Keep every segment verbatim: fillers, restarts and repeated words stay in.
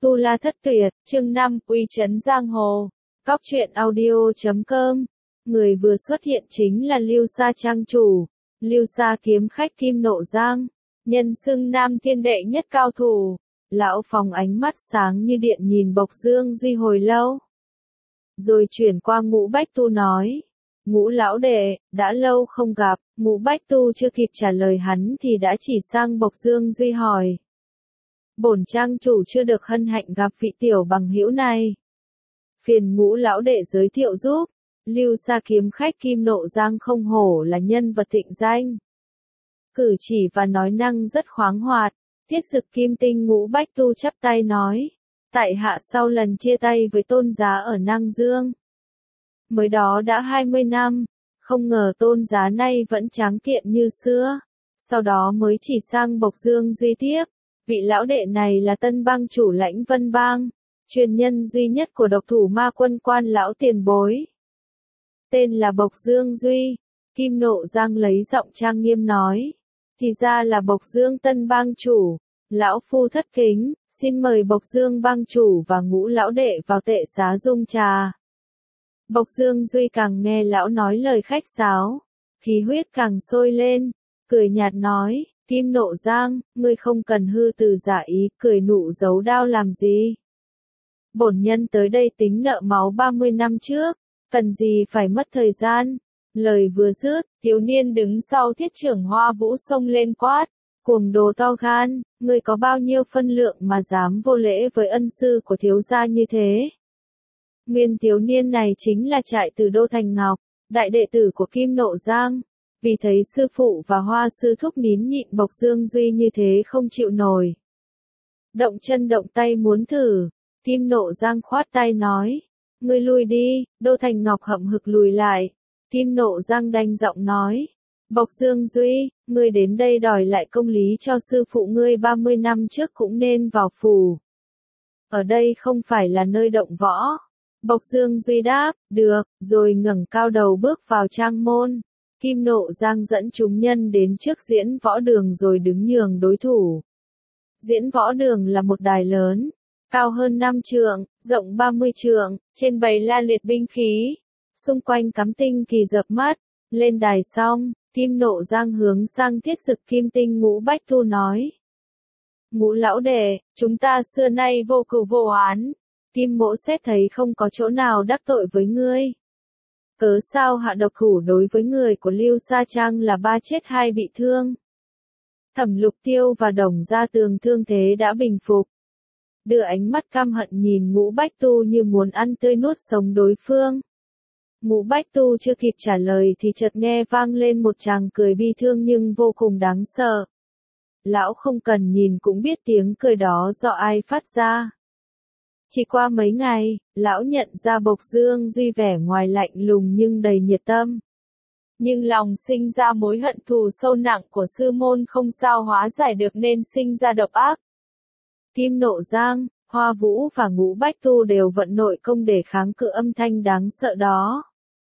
Tu La Thất Tuyệt, chương năm, uy chấn giang hồ. Cóc truyện audio chấm com. Người vừa xuất hiện chính là Lưu Sa trang chủ, Lưu Sa kiếm khách Kim Nộ Giang, nhân xưng Nam Thiên đệ nhất cao thủ. Lão Phòng ánh mắt sáng như điện nhìn Bộc Dương Duy hồi lâu, rồi chuyển qua Ngũ Bách Tu nói: Ngũ lão đệ, đã lâu không gặp. Ngũ Bách Tu chưa kịp trả lời hắn thì đã chỉ sang Bộc Dương Duy hỏi: Bổn trang chủ chưa được hân hạnh gặp vị tiểu bằng hữu này, phiền Ngũ lão đệ giới thiệu giúp. Lưu Sa kiếm khách Kim Nộ Giang không hổ là nhân vật thịnh danh, cử chỉ và nói năng rất khoáng hoạt. Thiết Dực Kim Tinh Ngũ Bách Tu chắp tay nói: tại hạ sau lần chia tay với Tôn giá ở Năng Dương, mới đó đã hai mươi năm, không ngờ Tôn giá nay vẫn tráng kiện như xưa. Sau đó mới chỉ sang Bộc Dương Duy tiếp: vị lão đệ này là tân bang chủ Lãnh Vân Bang, truyền nhân duy nhất của độc thủ ma quân Quan lão tiền bối, tên là Bộc Dương Duy. Kim Nộ Giang lấy giọng trang nghiêm nói: thì ra là Bộc Dương tân bang chủ, lão phu thất kính, xin mời Bộc Dương bang chủ và Ngũ lão đệ vào tệ xá dung trà. Bộc Dương Duy càng nghe lão nói lời khách sáo, khí huyết càng sôi lên, cười nhạt nói: Kim Nộ Giang, ngươi không cần hư từ giả ý, cười nụ giấu đao làm gì? Bổn nhân tới đây tính nợ máu ba mươi năm trước, cần gì phải mất thời gian. Lời vừa dứt, thiếu niên đứng sau Thiết trưởng Hoa Vũ xông lên quát: cuồng đồ to gan, ngươi có bao nhiêu phân lượng mà dám vô lễ với ân sư của thiếu gia như thế? Nguyên thiếu niên này chính là Trại Tử Đô Thành Ngọc, đại đệ tử của Kim Nộ Giang. Vì thấy sư phụ và Hoa sư thúc nín nhịn Bộc Dương Duy như thế không chịu nổi, động chân động tay muốn thử. Kim Nộ Giang khoát tay nói: ngươi lui đi. Đô Thành Ngọc hậm hực lùi lại. Kim Nộ Giang đanh giọng nói: Bộc Dương Duy, ngươi đến đây đòi lại công lý cho sư phụ ngươi ba mươi năm trước cũng nên vào phủ. Ở đây không phải là nơi động võ. Bộc Dương Duy đáp: được, rồi ngẩng cao đầu bước vào trang môn. Kim Nộ Giang dẫn chúng nhân đến trước diễn võ đường rồi đứng nhường đối thủ. Diễn võ đường là một đài lớn, cao hơn năm trượng, rộng ba mươi trượng, trên bày la liệt binh khí, xung quanh cắm tinh kỳ dập mắt. Lên đài xong, Kim Nộ Giang hướng sang Thiết Dực Kim Tinh Ngũ Bách Tu nói: Ngũ lão đệ, chúng ta xưa nay vô cừu vô oán, Kim mỗ xét thấy không có chỗ nào đắc tội với ngươi. Cớ sao hạ độc thủ đối với người của Lưu Sa Trang là ba chết hai bị thương? Thẩm Lục Tiêu và Đồng Gia Tường thương thế đã bình phục, đưa ánh mắt căm hận nhìn Ngũ Bách Tu như muốn ăn tươi nuốt sống đối phương. Ngũ Bách Tu chưa kịp trả lời thì chợt nghe vang lên một tràng cười bi thương nhưng vô cùng đáng sợ. Lão không cần nhìn cũng biết tiếng cười đó do ai phát ra. Chỉ qua mấy ngày, lão nhận ra Bộc Dương Duy vẻ ngoài lạnh lùng nhưng đầy nhiệt tâm, nhưng lòng sinh ra mối hận thù sâu nặng của sư môn không sao hóa giải được nên sinh ra độc ác. Kim Nộ Giang, Hoa Vũ và Ngũ Bách Tu đều vận nội công để kháng cự âm thanh đáng sợ đó.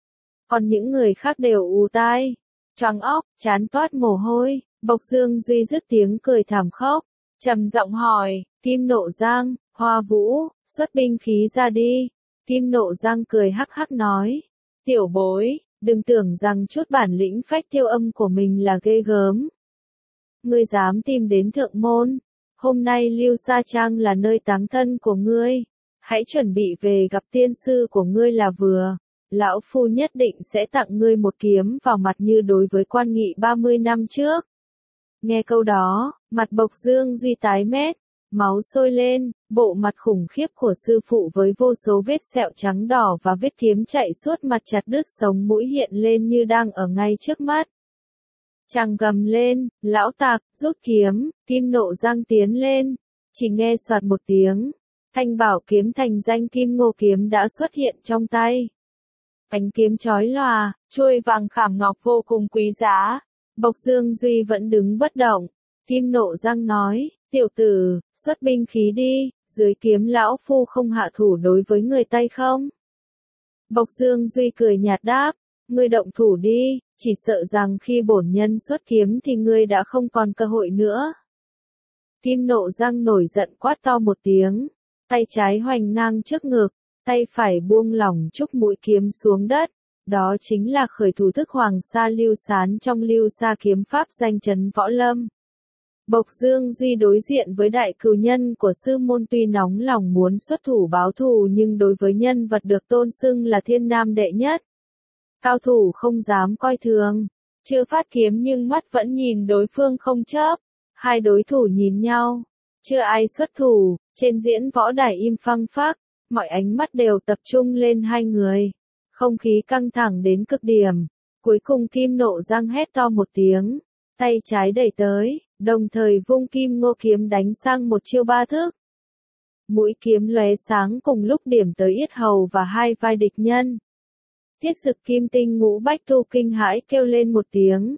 Còn những người khác đều ù tai, choáng óc, chán toát mồ hôi. Bộc Dương Duy dứt tiếng cười thảm khốc, trầm giọng hỏi: Kim Nộ Giang, Hoa Vũ, xuất binh khí ra đi. Kim Nộ Giang cười hắc hắc nói: tiểu bối, đừng tưởng rằng chút bản lĩnh phách tiêu âm của mình là ghê gớm. Ngươi dám tìm đến thượng môn, hôm nay Lưu Sa Trang là nơi táng thân của ngươi, hãy chuẩn bị về gặp tiên sư của ngươi là vừa. Lão phu nhất định sẽ tặng ngươi một kiếm vào mặt như đối với Quan Nghị ba mươi năm trước. Nghe câu đó, mặt Bộc Dương Duy tái mét, máu sôi lên. Bộ mặt khủng khiếp của sư phụ với vô số vết sẹo trắng đỏ và vết kiếm chạy suốt mặt chặt đứt sống mũi hiện lên như đang ở ngay trước mắt. Chàng gầm lên: lão tặc, rút kiếm. Kim Nộ Giang tiến lên, chỉ nghe soạt một tiếng, thanh bảo kiếm thành danh Kim Ngô kiếm đã xuất hiện trong tay. Ánh kiếm chói lòa, chuôi vàng khảm ngọc vô cùng quý giá. Bộc Dương Duy vẫn đứng bất động. Kim Nộ Giang nói: tiểu tử, xuất binh khí đi, dưới kiếm lão phu không hạ thủ đối với người Tây không? Bộc Dương Duy cười nhạt đáp: ngươi động thủ đi, chỉ sợ rằng khi bổn nhân xuất kiếm thì ngươi đã không còn cơ hội nữa. Kim Nộ Giang nổi giận quát to một tiếng, tay trái hoành ngang trước ngực, tay phải buông lỏng chúc mũi kiếm xuống đất. Đó chính là khởi thủ thức Hoàng Sa Lưu Sán trong Lưu Sa kiếm pháp danh chấn võ lâm. Bộc Dương Duy đối diện với đại cừu nhân của sư môn tuy nóng lòng muốn xuất thủ báo thù nhưng đối với nhân vật được tôn xưng là thiên nam đệ nhất, cao thủ không dám coi thường. Chưa phát kiếm nhưng mắt vẫn nhìn đối phương không chớp. Hai đối thủ nhìn nhau, chưa ai xuất thủ, trên diễn võ đài im phăng phắc, mọi ánh mắt đều tập trung lên hai người. Không khí căng thẳng đến cực điểm. Cuối cùng Kim Nộ Giang hét to một tiếng, tay trái đẩy tới, đồng thời vung Kim Ngô kiếm đánh sang một chiêu ba thức. Mũi kiếm lóe sáng cùng lúc điểm tới yết hầu và hai vai địch nhân. Tiết Dực Kim Tinh Ngũ Bách Tu kinh hãi kêu lên một tiếng.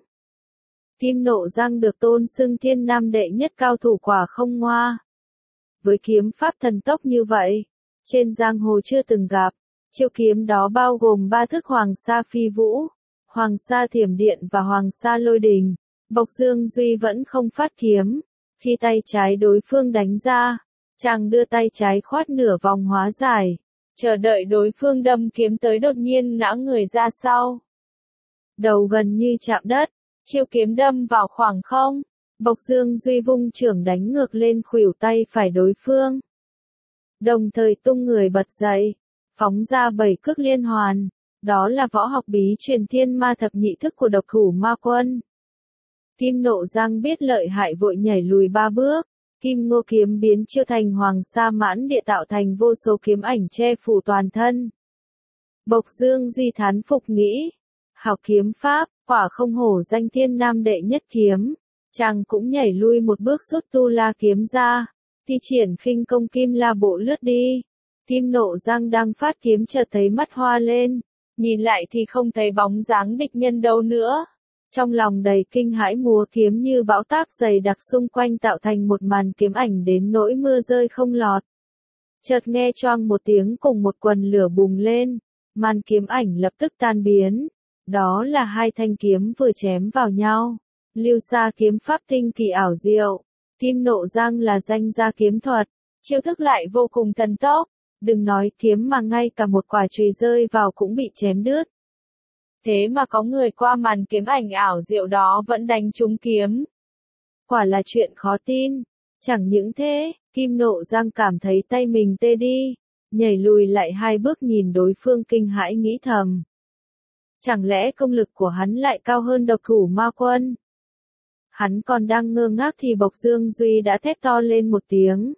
Kim Nộ Giang được tôn xưng thiên nam đệ nhất cao thủ quả không ngoa. Với kiếm pháp thần tốc như vậy, trên giang hồ chưa từng gặp. Chiêu kiếm đó bao gồm ba thức Hoàng Sa Phi Vũ, Hoàng Sa Thiểm Điện và Hoàng Sa Lôi Đình. Bộc Dương Duy vẫn không phát kiếm. Khi tay trái đối phương đánh ra, chàng đưa tay trái khoát nửa vòng hóa giải, chờ đợi đối phương đâm kiếm tới đột nhiên ngã người ra sau. Đầu gần như chạm đất, chiêu kiếm đâm vào khoảng không. Bộc Dương Duy vung chưởng đánh ngược lên khuỷu tay phải đối phương. Đồng thời tung người bật dậy, phóng ra bảy cước liên hoàn. Đó là võ học bí truyền thiên ma thập nhị thức của độc thủ ma quân. Kim Nộ Giang biết lợi hại vội nhảy lùi ba bước. Kim Ngô kiếm biến chiêu thành Hoàng Sa mãn địa tạo thành vô số kiếm ảnh che phủ toàn thân. Bộc Dương Duy thán phục nghĩ, học kiếm pháp, quả không hổ danh thiên nam đệ nhất kiếm. Chàng cũng nhảy lui một bước rút tu la kiếm ra, thi triển khinh công kim la bộ lướt đi. Kim Nộ Giang đang phát kiếm chợt thấy mắt hoa lên, nhìn lại thì không thấy bóng dáng địch nhân đâu nữa. Trong lòng đầy kinh hãi múa kiếm như bão táp dày đặc xung quanh tạo thành một màn kiếm ảnh đến nỗi mưa rơi không lọt. Chợt nghe choang một tiếng cùng một quần lửa bùng lên, màn kiếm ảnh lập tức tan biến. Đó là hai thanh kiếm vừa chém vào nhau. Lưu Sa kiếm pháp tinh kỳ ảo diệu. Kim Nộ Giang là danh gia kiếm thuật, chiêu thức lại vô cùng thần tốc. Đừng nói kiếm mà ngay cả một quả chùy rơi vào cũng bị chém đứt. Thế mà có người qua màn kiếm ảnh ảo diệu đó vẫn đánh trúng kiếm. Quả là chuyện khó tin. Chẳng những thế, Kim Nộ Giang cảm thấy tay mình tê đi, nhảy lùi lại hai bước nhìn đối phương kinh hãi nghĩ thầm. Chẳng lẽ công lực của hắn lại cao hơn độc thủ ma quân? Hắn còn đang ngơ ngác thì Bộc Dương Duy đã thét to lên một tiếng.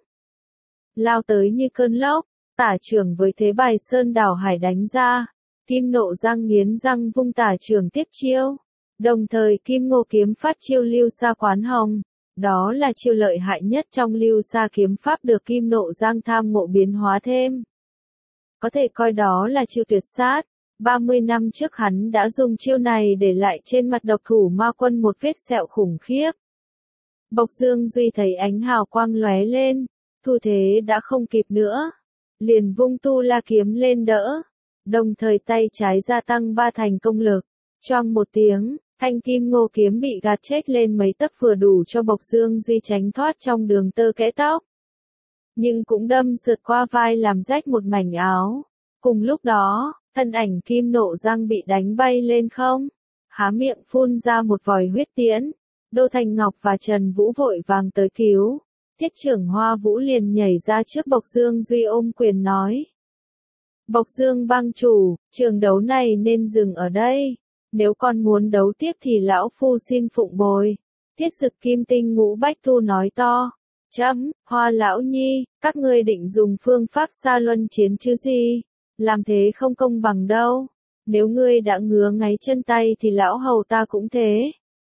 Lao tới như cơn lốc, tả chưởng với thế bài sơn đảo hải đánh ra. Kim Nộ Giang nghiến răng vung tả chưởng tiếp chiêu. Đồng thời Kim Ngô kiếm phát chiêu Lưu Sa Quán Hồng. Đó là chiêu lợi hại nhất trong Lưu Sa kiếm pháp được Kim Nộ Giang tham ngộ biến hóa thêm. Có thể coi đó là chiêu tuyệt sát. ba mươi năm trước hắn đã dùng chiêu này để lại trên mặt độc thủ ma quân một vết sẹo khủng khiếp. Bộc Dương Duy thấy ánh hào quang lóe lên, thu thế đã không kịp nữa. Liền vung tu la kiếm lên đỡ. Đồng thời tay trái gia tăng ba thành công lực. Choang một tiếng, thanh Kim Ngô kiếm bị gạt chết lên mấy tấc vừa đủ cho Bộc Dương Duy tránh thoát trong đường tơ kẽ tóc. Nhưng cũng đâm sượt qua vai làm rách một mảnh áo. Cùng lúc đó, thân ảnh Kim Nộ Giang bị đánh bay lên không, há miệng phun ra một vòi huyết tiễn. Đô Thành Ngọc và Trần Vũ vội vàng tới cứu. Thiết trưởng Hoa Vũ liền nhảy ra trước Bộc Dương Duy ôm quyền nói. Bộc Dương bang chủ, trường đấu này nên dừng ở đây. Nếu con muốn đấu tiếp thì lão phu xin phụng bồi. Tiết Dực Kim Tinh Ngũ Bách Tu nói to. Chấm, Hoa lão nhi, các ngươi định dùng phương pháp xa luân chiến chứ gì? Làm thế không công bằng đâu. Nếu ngươi đã ngứa ngáy chân tay thì lão hầu ta cũng thế.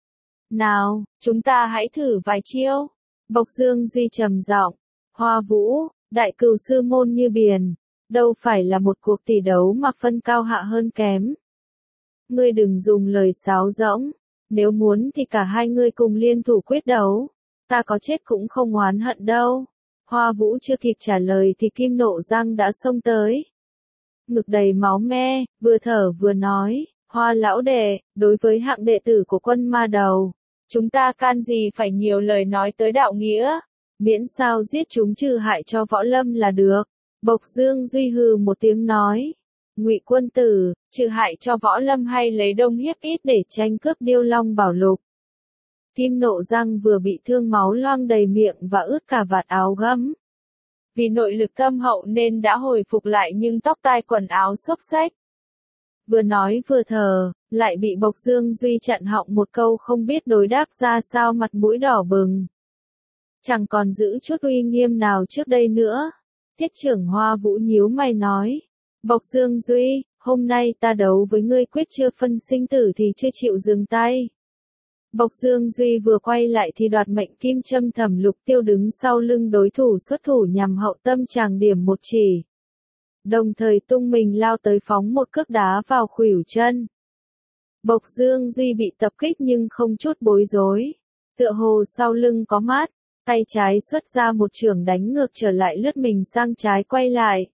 Nào, chúng ta hãy thử vài chiêu. Bộc Dương Duy trầm giọng. Hoa Vũ, đại cừu sư môn như biển. Đâu phải là một cuộc tỷ đấu mà phân cao hạ hơn kém. Ngươi đừng dùng lời sáo rỗng. Nếu muốn thì cả hai ngươi cùng liên thủ quyết đấu. Ta có chết cũng không oán hận đâu. Hoa Vũ chưa kịp trả lời thì Kim Nộ Giang đã xông tới. Ngực đầy máu me, vừa thở vừa nói, Hoa lão đệ, đối với hạng đệ tử của quân ma đầu, chúng ta can gì phải nhiều lời nói tới đạo nghĩa, Miễn sao giết chúng trừ hại cho võ lâm là được. Bộc Dương Duy hừ một tiếng nói. Ngụy quân tử, trừ hại cho võ lâm hay lấy đông hiếp ít để tranh cướp Điêu Long Bảo Lục. Kim Nộ Giang vừa bị thương máu loang đầy miệng và ướt cả vạt áo gấm. Vì nội lực thâm hậu nên đã hồi phục lại nhưng tóc tai quần áo xốc xếch. Vừa nói vừa thở, lại bị Bộc Dương Duy chặn họng một câu không biết đối đáp ra sao, mặt mũi đỏ bừng. Chẳng còn giữ chút uy nghiêm nào trước đây nữa. Tiết trưởng Hoa Vũ nhíu mày nói. Bộc Dương Duy, hôm nay ta đấu với ngươi quyết chưa phân sinh tử thì chưa chịu dừng tay. Bộc Dương Duy vừa quay lại thì đoạt mệnh kim châm Thẩm Lục Tiêu đứng sau lưng đối thủ xuất thủ nhằm hậu tâm chàng điểm một chỉ. Đồng thời tung mình lao tới phóng một cước đá vào khuỷu chân. Bộc Dương Duy bị tập kích nhưng không chút bối rối. Tựa hồ sau lưng có mát, tay trái xuất ra một chưởng đánh ngược trở lại, lướt mình sang trái quay lại.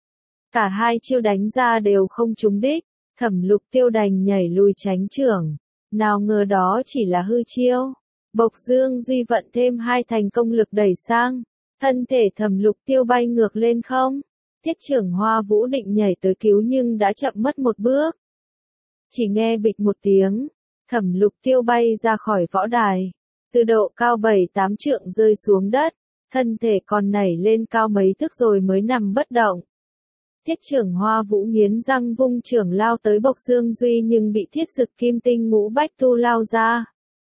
Cả hai chiêu đánh ra đều không trúng đích, Thẩm Lục Tiêu đành nhảy lùi tránh chưởng. Nào ngờ đó chỉ là hư chiêu. Bộc Dương Duy vận thêm hai thành công lực đẩy sang. Thân thể Thẩm Lục Tiêu bay ngược lên không. Tiết trưởng Hoa Vũ định nhảy tới cứu nhưng đã chậm mất một bước. Chỉ nghe bịch một tiếng, Thẩm Lục Tiêu bay ra khỏi võ đài. Từ độ cao bảy tám trượng rơi xuống đất. Thân thể còn nảy lên cao mấy thước rồi mới nằm bất động. Tiết trưởng Hoa Vũ nghiến răng vung chưởng lao tới Bộc Dương Duy nhưng bị Thiết Dực Kim Tinh Ngũ Bách Tu lao ra.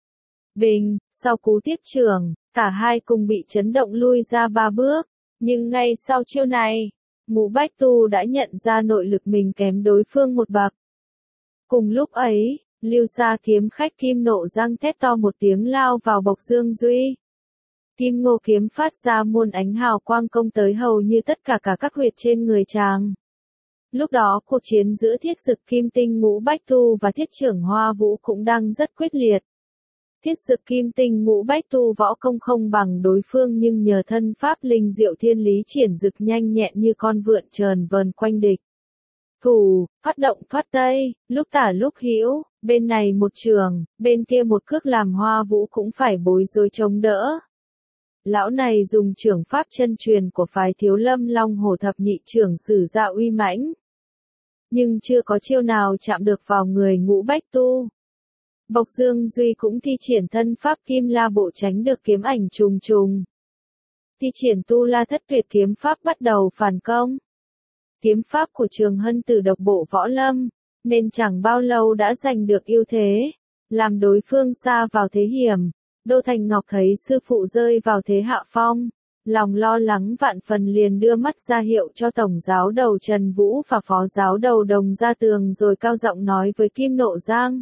Bình, sau cú tiếp chưởng, cả hai cùng bị chấn động lui ra ba bước. Nhưng ngay sau chiêu này, Ngũ Bách Tu đã nhận ra nội lực mình kém đối phương một bậc. Cùng lúc ấy, Lưu Sa kiếm khách Kim Nộ Giang thét to một tiếng lao vào Bộc Dương Duy. Kim Ngô kiếm phát ra muôn ánh hào quang công tới hầu như tất cả cả các huyệt trên người chàng. Lúc đó cuộc chiến giữa Thiết Dực Kim Tinh Ngũ Bách Tu và Thiết trưởng Hoa Vũ cũng đang rất quyết liệt. Thiết Dực Kim Tinh Ngũ Bách Tu võ công không bằng đối phương nhưng nhờ thân pháp linh diệu thiên lý triển dực nhanh nhẹn như con vượn trờn vờn quanh địch. Thủ, phát động thoát tây, lúc tả lúc hữu, bên này một trường, bên kia một cước làm Hoa Vũ cũng phải bối rối chống đỡ. Lão này dùng trưởng pháp chân truyền của phái Thiếu Lâm Long Hổ Thập Nhị Trưởng sử ra uy mãnh. Nhưng chưa có chiêu nào chạm được vào người Ngũ Bách Tu. Bộc Dương Duy cũng thi triển thân pháp Kim La Bộ tránh được kiếm ảnh trùng trùng. Thi triển Tu La Thất Tuyệt kiếm pháp bắt đầu phản công. Kiếm pháp của Trường Hân từ độc bộ võ lâm, nên chẳng bao lâu đã giành được ưu thế, làm đối phương sa vào thế hiểm. Đô Thành Ngọc thấy sư phụ rơi vào thế hạ phong, lòng lo lắng vạn phần liền đưa mắt ra hiệu cho tổng giáo đầu Trần Vũ và phó giáo đầu Đồng Gia Tường rồi cao giọng nói với Kim Nộ Giang.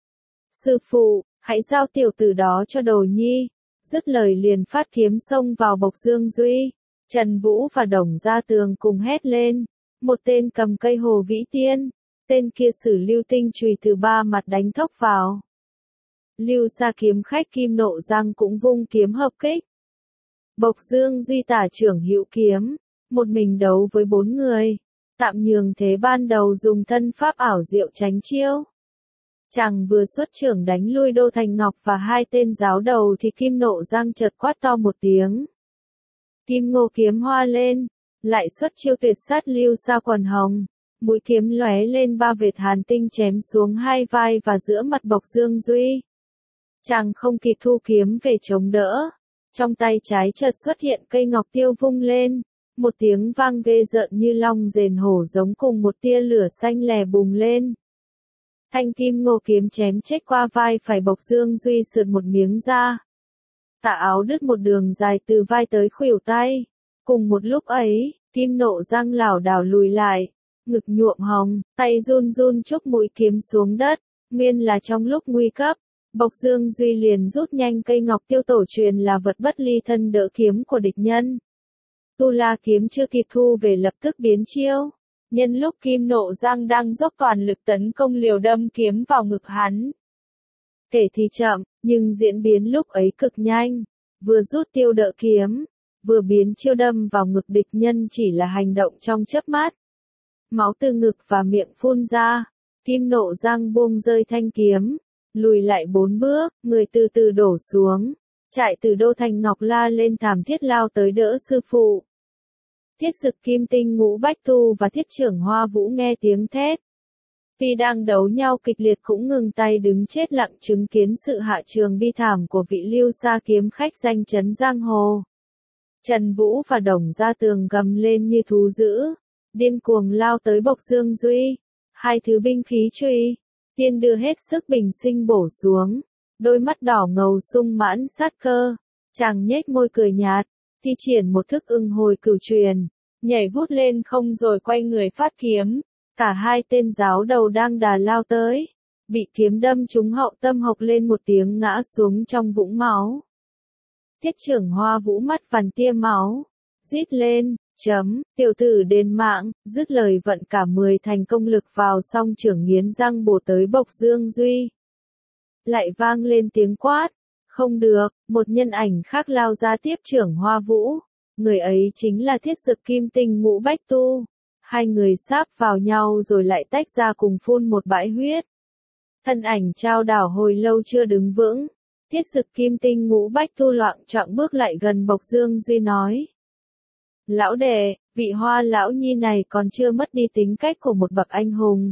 Sư phụ, hãy giao tiểu tử đó cho Đồ Nhi. Dứt lời liền phát kiếm xông vào Bộc Dương Duy. Trần Vũ và Đồng Gia Tường cùng hét lên. Một tên cầm cây Hồ Vĩ Tiên, tên kia sử lưu tinh chùy từ ba mặt đánh thốc vào. Lưu Sa kiếm khách Kim Nộ Giang cũng vung kiếm hợp kích. Bộc Dương Duy tả trưởng hữu kiếm, một mình đấu với bốn người, tạm nhường thế ban đầu dùng thân pháp ảo diệu tránh chiêu. Chàng vừa xuất trưởng đánh lui Đô Thành Ngọc và hai tên giáo đầu thì Kim Nộ Giang chợt quát to một tiếng. Kim Ngô kiếm hoa lên, lại xuất chiêu tuyệt sát Lưu Sa quần hồng. Mũi kiếm lóe lên ba vệt hàn tinh chém xuống hai vai và giữa mặt Bộc Dương Duy. Chàng không kịp thu kiếm về chống đỡ. Trong tay trái chợt xuất hiện cây ngọc tiêu vung lên. Một tiếng vang ghê rợn như long rền hổ giống cùng một tia lửa xanh lè bùng lên. Thanh kim ngô kiếm chém chết qua vai phải Bộc Dương Duy sượt một miếng da. Tà áo đứt một đường dài từ vai tới khuỷu tay. Cùng một lúc ấy, Kim Nộ Giang lảo đảo lùi lại. Ngực nhuộm hồng, tay run run chúc mũi kiếm xuống đất. Nguyên là trong lúc nguy cấp. Bộc Dương Duy liền rút nhanh cây ngọc tiêu tổ truyền là vật bất ly thân đỡ kiếm của địch nhân. Tu La kiếm chưa kịp thu về lập tức biến chiêu. Nhân lúc Kim Nộ Giang đang dốc toàn lực tấn công liều đâm kiếm vào ngực hắn. Kể thì chậm, nhưng diễn biến lúc ấy cực nhanh. Vừa rút tiêu đỡ kiếm, vừa biến chiêu đâm vào ngực địch nhân chỉ là hành động trong chớp mắt. Máu từ ngực và miệng phun ra. Kim Nộ Giang buông rơi thanh kiếm. Lùi lại bốn bước, người từ từ đổ xuống. chạy từ đô thành Ngọc La lên thảm thiết lao tới đỡ sư phụ. Thiết Dực Kim Tinh Ngũ Bách Tu và Thiết Trưởng Hoa Vũ nghe tiếng thét. Khi đang đấu nhau kịch liệt cũng ngừng tay đứng chết lặng chứng kiến sự hạ trường bi thảm của vị Lưu Sa kiếm khách danh chấn giang hồ. Trần Vũ và Đồng Gia Tường gầm lên như thú dữ, điên cuồng lao tới Bộc Dương Duy. Hai thứ binh khí truy, tiên đưa hết sức bình sinh bổ xuống, đôi mắt đỏ ngầu sung mãn sát cơ. Chàng nhếch môi cười nhạt, thi triển một thức ưng hồi cửu truyền, nhảy vút lên không rồi quay người phát kiếm. Cả hai tên giáo đầu đang đà lao tới, bị kiếm đâm trúng hậu tâm hộc lên một tiếng ngã xuống trong vũng máu. Thiết Trưởng Hoa Vũ mắt vằn tia máu, rít lên, chấm, tiểu tử đền mạng, dứt lời vận cả mười thành công lực vào song trưởng nghiến răng bổ tới Bộc Dương Duy. Lại vang lên tiếng quát, không được, một nhân ảnh khác lao ra tiếp Trưởng Hoa Vũ, người ấy chính là Thiết Dực Kim Tinh Ngũ Bách Tu. Hai người sáp vào nhau rồi lại tách ra cùng phun một bãi huyết. Thân ảnh trao đảo hồi lâu chưa đứng vững. Thiết Dực Kim Tinh Ngũ Bách Tu loạng choạng bước lại gần Bộc Dương Duy nói. Lão đệ, vị Hoa lão nhi này còn chưa mất đi tính cách của một bậc anh hùng.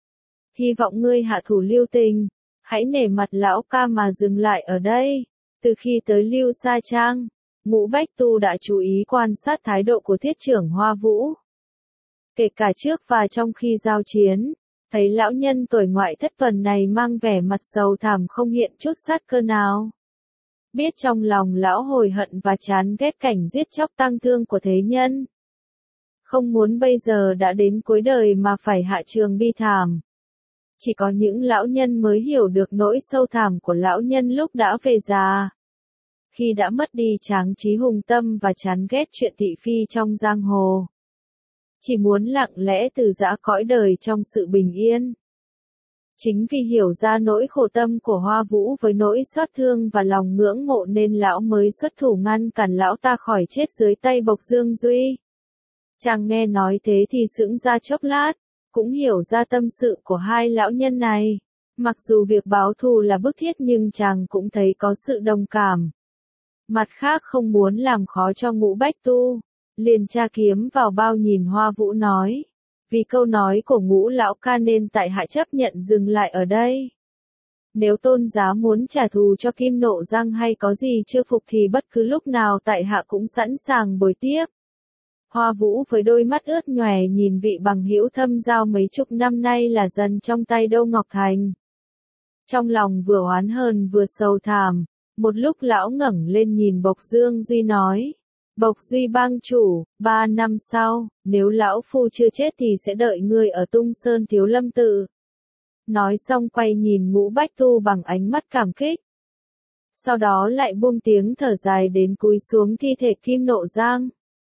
Hy vọng ngươi hạ thủ lưu tình, hãy nể mặt lão ca mà dừng lại ở đây. Từ khi tới Lưu Sa Trang, Ngũ Bách Tu đã chú ý quan sát thái độ của Thiết Trưởng Hoa Vũ. Kể cả trước và trong khi giao chiến, thấy lão nhân tuổi ngoại thất tuần này mang vẻ mặt sầu thảm không hiện chút sát cơ nào. Biết trong lòng lão hồi hận và chán ghét cảnh giết chóc tang thương của thế nhân. Không muốn bây giờ đã đến cuối đời mà phải hạ trường bi thảm. Chỉ có những lão nhân mới hiểu được nỗi sâu thảm của lão nhân lúc đã về già. Khi đã mất đi tráng trí hùng tâm và chán ghét chuyện thị phi trong giang hồ. Chỉ muốn lặng lẽ từ giã cõi đời trong sự bình yên. Chính vì hiểu ra nỗi khổ tâm của Hoa Vũ với nỗi xót thương và lòng ngưỡng mộ nên lão mới xuất thủ ngăn cản lão ta khỏi chết dưới tay Bộc Dương Duy. Chàng nghe nói thế thì sững ra chốc lát, cũng hiểu ra tâm sự của hai lão nhân này. Mặc dù việc báo thù là bức thiết nhưng chàng cũng thấy có sự đồng cảm. Mặt khác không muốn làm khó cho Ngũ Bách Tu. Liền tra kiếm vào bao nhìn Hoa Vũ nói. Vì câu nói của Ngũ lão ca nên tại hạ chấp nhận dừng lại ở đây. Nếu tôn giá muốn trả thù cho Kim Nộ Giang hay có gì chưa phục thì bất cứ lúc nào tại hạ cũng sẵn sàng bồi tiếp. Hoa Vũ với đôi mắt ướt nhòe nhìn vị bằng hữu thâm giao mấy chục năm nay là dần trong tay Đô Ngọc Thành. Trong lòng vừa oán hờn vừa sầu thảm, một lúc lão ngẩng lên nhìn Bộc Dương Duy nói. Bộc Duy bang chủ, ba năm sau, nếu lão phu chưa chết thì sẽ đợi ngươi ở Tung Sơn Thiếu Lâm Tự. Nói xong quay nhìn Ngũ Bách Tu bằng ánh mắt cảm kích. Sau đó lại buông tiếng thở dài đến cúi xuống thi thể Kim Nộ Giang.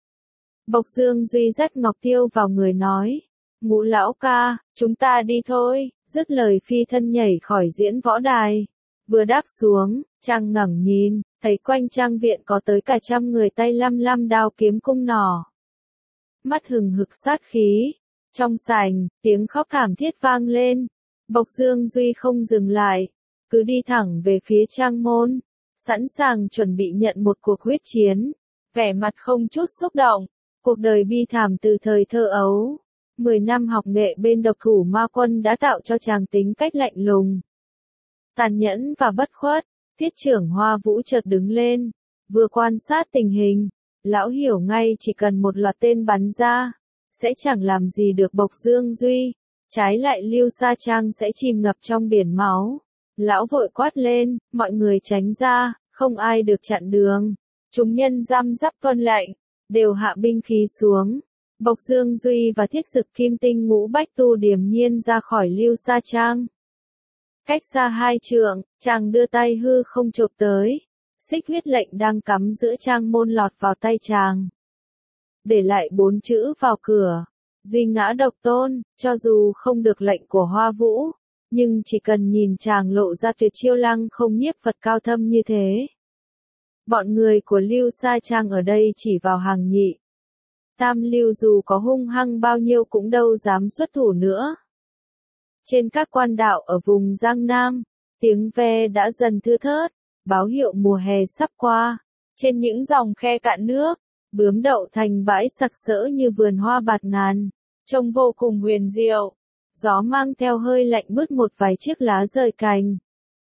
Bộc Dương Duy dắt Ngọc Tiêu vào người nói. Ngũ lão ca, chúng ta đi thôi, dứt lời phi thân nhảy khỏi diễn võ đài. Vừa đáp xuống, chàng ngẩng nhìn, thấy quanh trang viện có tới cả trăm người tay lăm lăm đao kiếm cung nỏ. Mắt hừng hực sát khí. Trong sảnh, tiếng khóc thảm thiết vang lên. Bộc Dương Duy không dừng lại, cứ đi thẳng về phía trang môn, sẵn sàng chuẩn bị nhận một cuộc huyết chiến. Vẻ mặt không chút xúc động, cuộc đời bi thảm từ thời thơ ấu. Mười năm học nghệ bên độc thủ ma quân đã tạo cho chàng tính cách lạnh lùng. Tàn nhẫn và bất khuất. Thiết Trưởng Hoa Vũ chợt đứng lên, vừa quan sát tình hình, lão hiểu ngay chỉ cần một loạt tên bắn ra, sẽ chẳng làm gì được Bộc Dương Duy, trái lại Lưu Sa Trang sẽ chìm ngập trong biển máu. Lão vội quát lên, mọi người tránh ra, không ai được chặn đường. Chúng nhân răm rắp tuân lệnh, đều hạ binh khí xuống. Bộc Dương Duy và Thiết Dực Kim Tinh Ngũ Bách Tu điềm nhiên ra khỏi Lưu Sa Trang. Cách xa hai trượng, chàng đưa tay hư không chộp tới. Xích huyết lệnh đang cắm giữa trang môn lọt vào tay chàng. Để lại bốn chữ vào cửa. Duy ngã độc tôn, cho dù không được lệnh của Hoa Vũ. Nhưng chỉ cần nhìn chàng lộ ra tuyệt chiêu lăng không nhiếp Phật cao thâm như thế. Bọn người của Lưu Sa Trang ở đây chỉ vào hàng nhị. Tam lưu dù có hung hăng bao nhiêu cũng đâu dám xuất thủ nữa. Trên các quan đạo ở vùng Giang Nam, tiếng ve đã dần thưa thớt, báo hiệu mùa hè sắp qua. Trên những dòng khe cạn nước, bướm đậu thành bãi sặc sỡ như vườn hoa bạt ngàn, trông vô cùng huyền diệu. Gió mang theo hơi lạnh bứt một vài chiếc lá rơi cành,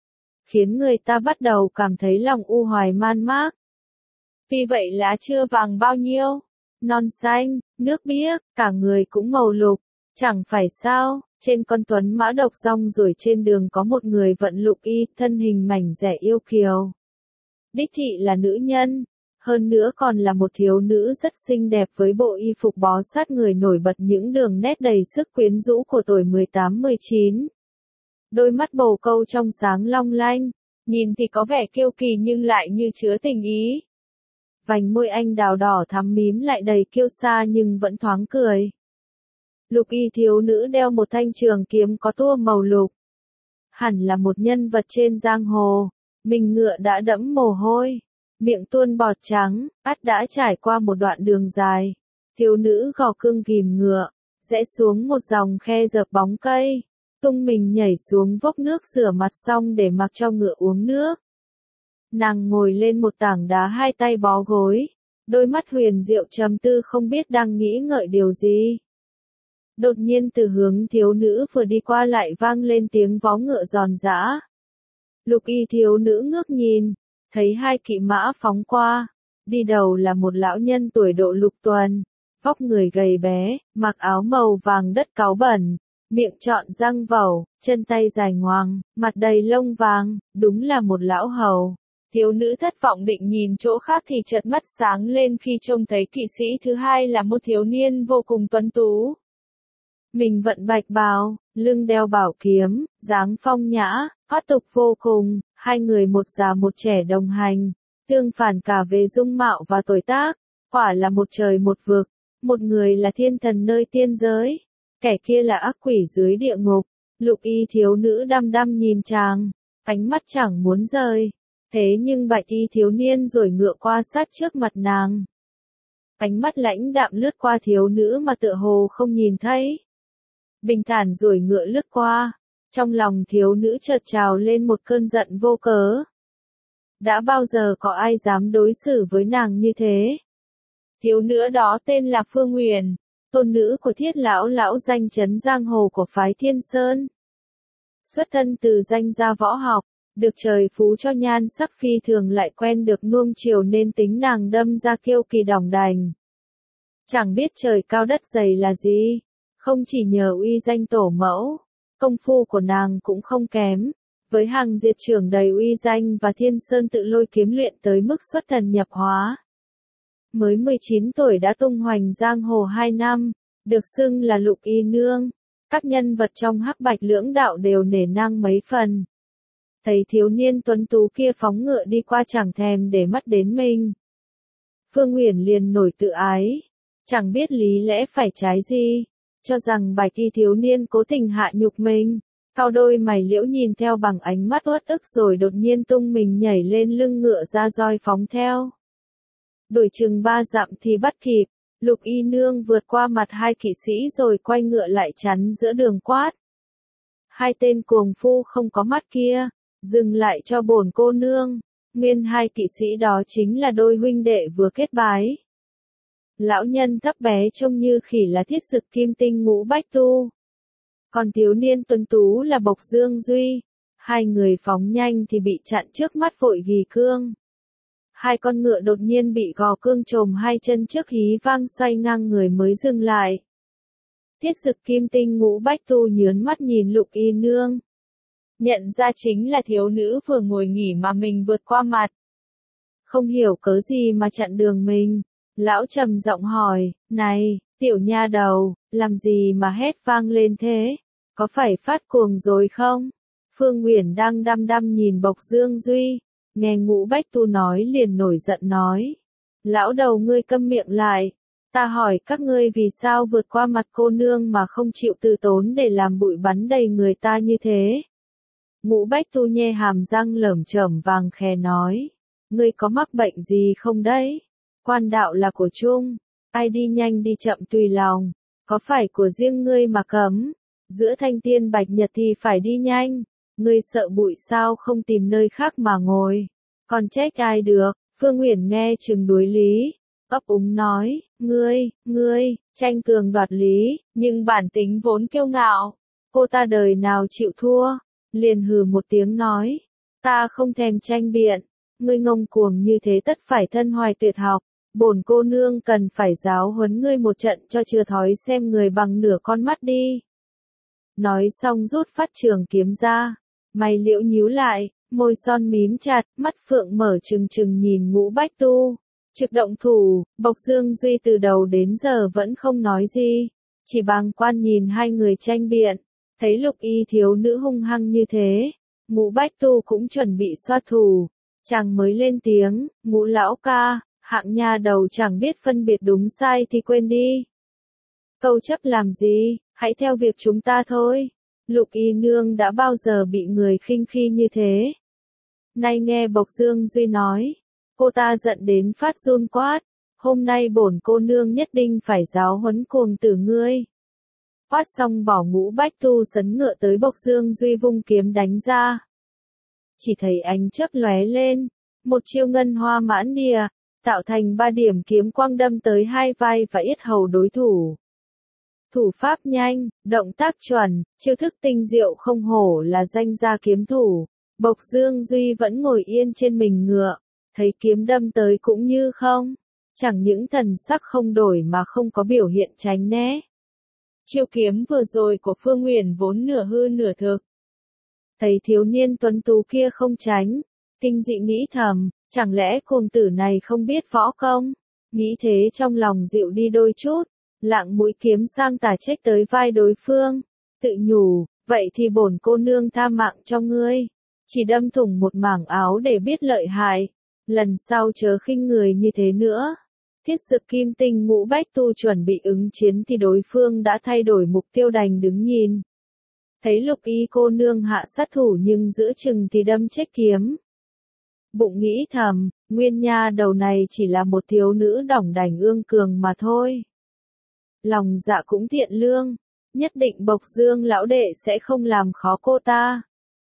khiến người ta bắt đầu cảm thấy lòng u hoài man mác. Vì vậy lá chưa vàng bao nhiêu, non xanh, nước biếc, cả người cũng màu lục. Chẳng phải sao, trên con tuấn mã độc rong ruổi trên đường có một người vận lục y, thân hình mảnh dẻ yêu kiều. Đích thị là nữ nhân, hơn nữa còn là một thiếu nữ rất xinh đẹp với bộ y phục bó sát người nổi bật những đường nét đầy sức quyến rũ của tuổi mười tám mười chín. Đôi mắt bồ câu trong sáng long lanh, nhìn thì có vẻ kiêu kỳ nhưng lại như chứa tình ý. Vành môi anh đào đỏ thắm mím lại đầy kiêu sa nhưng vẫn thoáng cười. Lục y thiếu nữ đeo một thanh trường kiếm có tua màu lục. Hẳn là một nhân vật trên giang hồ, mình ngựa đã đẫm mồ hôi, miệng tuôn bọt trắng, ắt đã trải qua một đoạn đường dài. Thiếu nữ gò cương ghìm ngựa, rẽ xuống một dòng khe dợp bóng cây, tung mình nhảy xuống vốc nước rửa mặt xong để mặc cho ngựa uống nước. Nàng ngồi lên một tảng đá hai tay bó gối, đôi mắt huyền diệu trầm tư không biết đang nghĩ ngợi điều gì. Đột nhiên từ hướng thiếu nữ vừa đi qua lại vang lên tiếng vó ngựa giòn giã. Lục y thiếu nữ ngước nhìn, thấy hai kỵ mã phóng qua, đi đầu là một lão nhân tuổi độ lục tuần, vóc người gầy bé, mặc áo màu vàng đất cáu bẩn, miệng trọn răng vẩu, chân tay dài ngoằng, mặt đầy lông vàng, đúng là một lão hầu. Thiếu nữ thất vọng định nhìn chỗ khác thì chợt mắt sáng lên khi trông thấy kỵ sĩ thứ hai là một thiếu niên vô cùng tuấn tú. Mình vận bạch bào, lưng đeo bảo kiếm, dáng phong nhã, thoát tục vô cùng, hai người một già một trẻ đồng hành, tương phản cả về dung mạo và tuổi tác, quả là một trời một vực, một người là thiên thần nơi tiên giới, kẻ kia là ác quỷ dưới địa ngục. Lục y thiếu nữ đăm đăm nhìn chàng, ánh mắt chẳng muốn rời, thế nhưng bạch y thiếu niên rồi ngựa qua sát trước mặt nàng. Ánh mắt lãnh đạm lướt qua thiếu nữ mà tựa hồ không nhìn thấy. Bình thản rồi ngựa lướt qua, trong lòng thiếu nữ chợt trào lên một cơn giận vô cớ. Đã bao giờ có ai dám đối xử với nàng như thế? Thiếu nữ đó tên là Phương Uyển, tôn nữ của Thiết lão lão danh chấn giang hồ của phái Thiên Sơn. Xuất thân từ danh gia võ học, được trời phú cho nhan sắc phi thường lại quen được nuông chiều nên tính nàng đâm ra kiêu kỳ đỏng đành. Chẳng biết trời cao đất dày là gì. Không chỉ nhờ uy danh tổ mẫu, công phu của nàng cũng không kém, với hàng diệt trưởng đầy uy danh và Thiên Sơn tự lôi kiếm luyện tới mức xuất thần nhập hóa. Mới mười chín tuổi đã tung hoành giang hồ hai năm, được xưng là lục y nương, các nhân vật trong hắc bạch lưỡng đạo đều nể nang mấy phần. Thấy thiếu niên tuấn tú kia phóng ngựa đi qua chẳng thèm để mắt đến mình. Phương Uyển liền nổi tự ái, chẳng biết lý lẽ phải trái gì. Cho rằng bạch y thiếu niên cố tình hạ nhục mình, cau đôi mày liễu nhìn theo bằng ánh mắt uất ức rồi đột nhiên tung mình nhảy lên lưng ngựa ra roi phóng theo. Đuổi chừng ba dặm thì bắt kịp, lục y nương vượt qua mặt hai kỵ sĩ rồi quay ngựa lại chắn giữa đường quát. Hai tên cuồng phu không có mắt kia, dừng lại cho bổn cô nương, nguyên hai kỵ sĩ đó chính là đôi huynh đệ vừa kết bái. Lão nhân thấp bé trông như khỉ là Thiết Dực Kim Tinh Ngũ Bách Tu. Còn thiếu niên tuấn tú là Bộc Dương Duy. Hai người phóng nhanh thì bị chặn trước mắt vội ghi cương. Hai con ngựa đột nhiên bị gò cương chồm hai chân trước hí vang xoay ngang người mới dừng lại. Thiết Dực Kim Tinh Ngũ Bách Tu nhớn mắt nhìn lục y nương. Nhận ra chính là thiếu nữ vừa ngồi nghỉ mà mình vượt qua mặt. Không hiểu cớ gì mà chặn đường mình. Lão trầm giọng hỏi, này, tiểu nha đầu, làm gì mà hét vang lên thế? Có phải phát cuồng rồi không? Phương Uyển đang đăm đăm nhìn Bộc Dương Duy, nghe Ngũ Bách Tu nói liền nổi giận nói. Lão đầu ngươi câm miệng lại, ta hỏi các ngươi vì sao vượt qua mặt cô nương mà không chịu từ tốn để làm bụi bắn đầy người ta như thế? Ngũ Bách Tu nhe hàm răng lởm chởm vàng khè nói, ngươi có mắc bệnh gì không đấy? Quan đạo là của chung, ai đi nhanh đi chậm tùy lòng, có phải của riêng ngươi mà cấm, giữa thanh thiên bạch nhật thì phải đi nhanh, ngươi sợ bụi sao không tìm nơi khác mà ngồi. Còn trách ai được, Phương Uyển nghe chừng đối lý, ấp úng nói, ngươi, ngươi, tranh cường đoạt lý, nhưng bản tính vốn kiêu ngạo, cô ta đời nào chịu thua, liền hừ một tiếng nói, ta không thèm tranh biện, ngươi ngông cuồng như thế tất phải thân hoài tuyệt học, bổn cô nương cần phải giáo huấn ngươi một trận cho chưa thói xem người bằng nửa con mắt đi. Nói xong rút phát trường kiếm ra, mày liễu nhíu lại, môi son mím chặt, mắt phượng mở trừng trừng nhìn Ngũ Bách Tu. Trực động thủ, Bộc Dương Duy từ đầu đến giờ vẫn không nói gì, chỉ bàng quan nhìn hai người tranh biện, thấy Lục Y thiếu nữ hung hăng như thế, Ngũ Bách Tu cũng chuẩn bị xoa thủ, chàng mới lên tiếng, Ngũ lão ca, hạng nha đầu chẳng biết phân biệt đúng sai thì quên đi. Câu chấp làm gì, hãy theo việc chúng ta thôi. Lục Y nương đã bao giờ bị người khinh khi như thế. Nay nghe Bộc Dương Duy nói, cô ta giận đến phát run quát, hôm nay bổn cô nương nhất định phải giáo huấn cuồng tử ngươi. Quát xong bỏ Ngũ Bách Tu sấn ngựa tới Bộc Dương Duy vung kiếm đánh ra. Chỉ thấy ánh chớp lóe lên, một chiêu ngân hoa mãn đìa, tạo thành ba điểm kiếm quang đâm tới hai vai và yết hầu đối thủ. Thủ pháp nhanh, động tác chuẩn, chiêu thức tinh diệu không hổ là danh gia kiếm thủ. Bộc Dương Duy vẫn ngồi yên trên mình ngựa, thấy kiếm đâm tới cũng như không, chẳng những thần sắc không đổi mà không có biểu hiện tránh né. Chiêu kiếm vừa rồi của Phương Uyển vốn nửa hư nửa thực. Thấy thiếu niên tuấn tú kia không tránh, kinh dị nghĩ thầm, chẳng lẽ cuồng tử này không biết võ công? Nghĩ thế trong lòng dịu đi đôi chút, lạng mũi kiếm sang tà trách tới vai đối phương, tự nhủ, vậy thì bổn cô nương tha mạng cho ngươi, chỉ đâm thủng một mảng áo để biết lợi hại, lần sau chớ khinh người như thế nữa. Thiết Dực Kim Tinh Ngũ Bách Tu chuẩn bị ứng chiến thì đối phương đã thay đổi mục tiêu đành đứng nhìn. Thấy Lục Y cô nương hạ sát thủ nhưng giữa chừng thì đâm chết kiếm. Bụng nghĩ thầm, nguyên nha đầu này chỉ là một thiếu nữ đỏng đảnh ương cường mà thôi. Lòng dạ cũng thiện lương, nhất định Bộc Dương lão đệ sẽ không làm khó cô ta.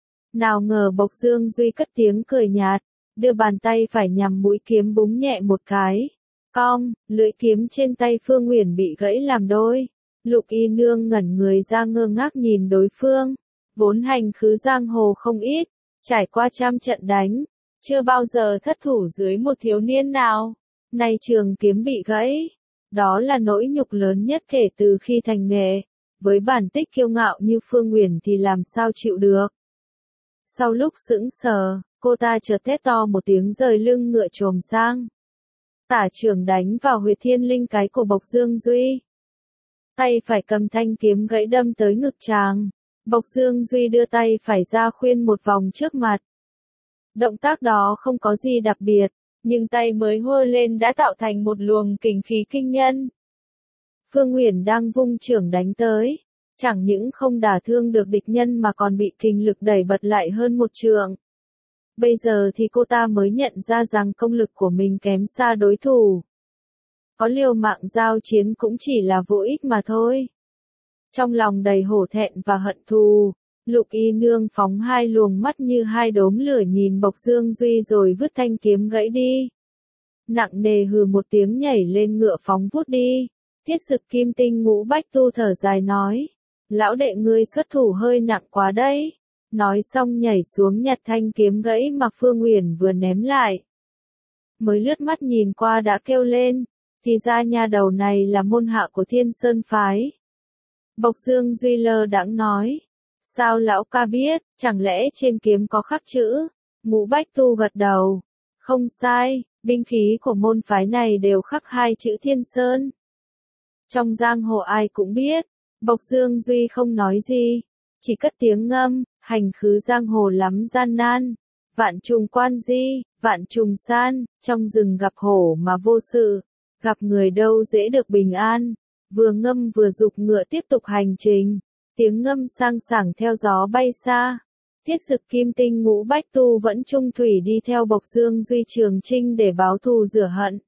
Nào ngờ Bộc Dương Duy cất tiếng cười nhạt, đưa bàn tay phải nhằm mũi kiếm búng nhẹ một cái. Cong, lưỡi kiếm trên tay Phương Uyển bị gãy làm đôi. Lục Y nương ngẩn người ra ngơ ngác nhìn đối phương. Vốn hành khứ giang hồ không ít, trải qua trăm trận đánh, chưa bao giờ thất thủ dưới một thiếu niên nào. Nay trường kiếm bị gãy, đó là nỗi nhục lớn nhất kể từ khi thành nghề. Với bản tích kiêu ngạo như Phương Uyển thì làm sao chịu được. Sau lúc sững sờ, cô ta chợt thét to một tiếng rời lưng ngựa trồm sang. Tả trường đánh vào huyệt thiên linh cái của Bộc Dương Duy. Tay phải cầm thanh kiếm gãy đâm tới ngực chàng. Bộc Dương Duy đưa tay phải ra khuyên một vòng trước mặt. Động tác đó không có gì đặc biệt, nhưng tay mới hơ lên đã tạo thành một luồng kình khí kinh nhân. Phương Uyển đang vung chưởng đánh tới, chẳng những không đả thương được địch nhân mà còn bị kình lực đẩy bật lại hơn một trượng. Bây giờ thì cô ta mới nhận ra rằng công lực của mình kém xa đối thủ. Có liều mạng giao chiến cũng chỉ là vô ích mà thôi. Trong lòng đầy hổ thẹn và hận thù, Lục Y nương phóng hai luồng mắt như hai đốm lửa nhìn Bộc Dương Duy rồi vứt thanh kiếm gãy đi. Nặng nề hừ một tiếng nhảy lên ngựa phóng vút đi. Thiết Dực Kim Tinh Ngũ Bách Tu thở dài nói, lão đệ ngươi xuất thủ hơi nặng quá đấy. Nói xong nhảy xuống nhặt thanh kiếm gãy mà Phương Uyển vừa ném lại. Mới lướt mắt nhìn qua đã kêu lên, thì ra nha đầu này là môn hạ của Thiên Sơn Phái. Bộc Dương Duy lơ đãng nói, sao lão ca biết, chẳng lẽ trên kiếm có khắc chữ? Ngũ Bách Tu gật đầu, không sai, binh khí của môn phái này đều khắc hai chữ Thiên Sơn. Trong giang hồ ai cũng biết, Bộc Dương Duy không nói gì, chỉ cất tiếng ngâm, hành khứ giang hồ lắm gian nan, vạn trùng quan di, vạn trùng san, trong rừng gặp hổ mà vô sự, gặp người đâu dễ được bình an. Vừa ngâm vừa giục ngựa tiếp tục hành trình, tiếng ngâm sang sảng theo gió bay xa. Thiết Dực Kim Tinh Ngũ Bách Tu vẫn trung thủy đi theo Bộc Dương Duy Trường Trinh để báo thù rửa hận.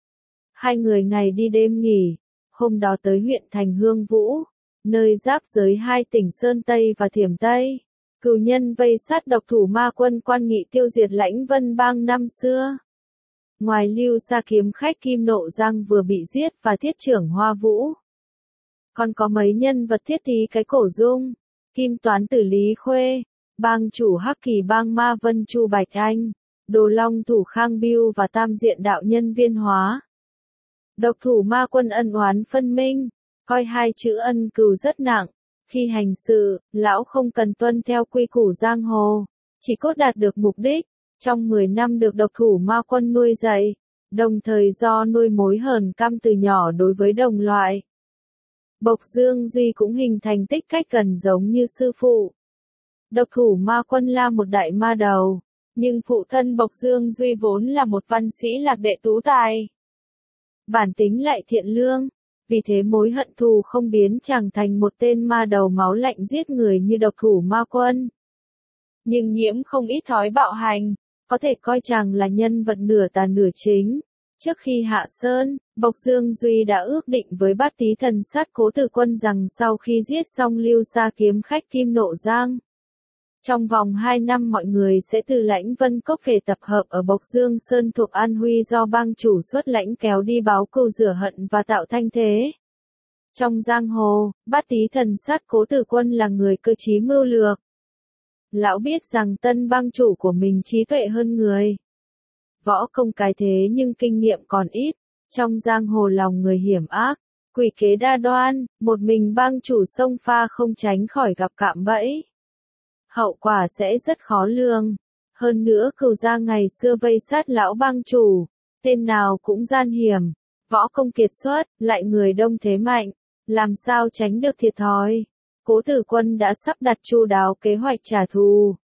Hai người ngày đi đêm nghỉ, hôm đó tới huyện thành Hương Vũ, nơi giáp giới hai tỉnh Sơn Tây và Thiểm Tây. Cừu nhân vây sát độc thủ ma quân quan nghị tiêu diệt Lãnh Vân Bang năm xưa. Ngoài Lưu Sa kiếm khách Kim Nộ Giang vừa bị giết và thiết trưởng Hoa Vũ, còn có mấy nhân vật thiết tí cái cổ dung, Kim Toán Tử Lý Khuê, bang chủ Hắc Kỳ bang Ma Vân Chu Bạch Anh, Đồ Long thủ Khang Biêu và tam diện đạo nhân Viên Hóa. Độc thủ ma quân ân oán phân minh, coi hai chữ ân cừu rất nặng. Khi hành sự, lão không cần tuân theo quy củ giang hồ, chỉ cốt đạt được mục đích. Trong mười năm được độc thủ ma quân nuôi dạy, đồng thời do nuôi mối hờn căm từ nhỏ đối với đồng loại, Bộc Dương Duy cũng hình thành tích cách gần giống như sư phụ. Độc thủ ma quân là một đại ma đầu, nhưng phụ thân Bộc Dương Duy vốn là một văn sĩ lạc đệ tú tài. Bản tính lại thiện lương, vì thế mối hận thù không biến chàng thành một tên ma đầu máu lạnh giết người như độc thủ ma quân. Nhưng nhiễm không ít thói bạo hành, có thể coi chàng là nhân vật nửa tà nửa chính. Trước khi hạ sơn, Bộc Dương Duy đã ước định với Bát Tý Thần Sát Cố Tử Quân rằng sau khi giết xong Lưu Sa kiếm khách Kim Nộ Giang, trong vòng hai năm mọi người sẽ từ Lãnh Vân Cốc về tập hợp ở Bộc Dương Sơn thuộc An Huy do bang chủ xuất lãnh kéo đi báo cừu rửa hận và tạo thanh thế. Trong giang hồ, Bát Tý Thần Sát Cố Tử Quân là người cơ trí mưu lược. Lão biết rằng tân bang chủ của mình trí tuệ hơn người. Võ công cái thế nhưng kinh nghiệm còn ít, trong giang hồ lòng người hiểm ác, quỷ kế đa đoan, một mình bang chủ xông pha không tránh khỏi gặp cạm bẫy. Hậu quả sẽ rất khó lường. Hơn nữa Cừu gia ngày xưa vây sát lão bang chủ, tên nào cũng gian hiểm, võ công kiệt xuất, lại người đông thế mạnh, làm sao tránh được thiệt thòi. Cố Tử Quân đã sắp đặt chu đáo kế hoạch trả thù.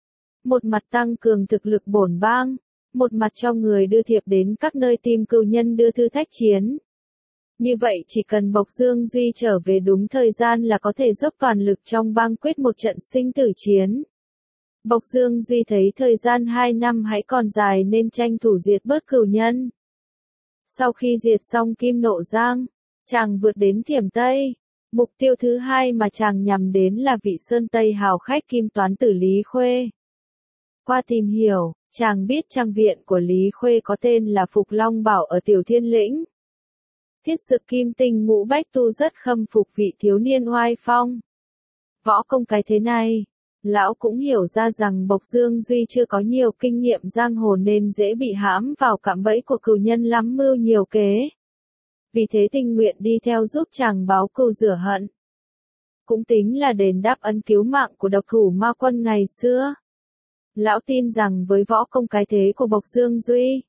Một mặt tăng cường thực lực bổn bang, một mặt cho người đưa thiệp đến các nơi tìm cừu nhân đưa thư thách chiến. Như vậy chỉ cần Bộc Dương Duy trở về đúng thời gian là có thể dốc toàn lực trong bang quyết một trận sinh tử chiến. Bộc Dương Duy thấy thời gian hai năm hãy còn dài nên tranh thủ diệt bớt cừu nhân. Sau khi diệt xong Kim Nộ Giang, chàng vượt đến Thiểm Tây. Mục tiêu thứ hai mà chàng nhằm đến là vị Sơn Tây hào khách Kim Toán Tử Lý Khuê. Qua tìm hiểu, chàng biết trang viện của Lý Khuê có tên là Phục Long Bảo ở Tiểu Thiên Lĩnh. Thiết Dực Kim Tinh Ngũ Bách Tu rất khâm phục vị thiếu niên oai phong. Võ công cái thế này, lão cũng hiểu ra rằng Bộc Dương Duy chưa có nhiều kinh nghiệm giang hồ nên dễ bị hãm vào cạm bẫy của cừu nhân lắm mưu nhiều kế. Vì thế tình nguyện đi theo giúp chàng báo cừu rửa hận. Cũng tính là đền đáp ân cứu mạng của độc thủ ma quân ngày xưa. Lão tin rằng với võ công cái thế của Bộc Dương Duy,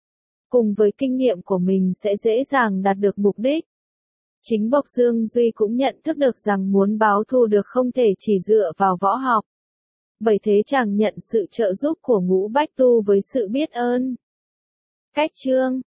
cùng với kinh nghiệm của mình sẽ dễ dàng đạt được mục đích. Chính Bộc Dương Duy cũng nhận thức được rằng muốn báo thù được không thể chỉ dựa vào võ học. Bởi thế chàng nhận sự trợ giúp của Ngũ Bách Tu với sự biết ơn. Cách chương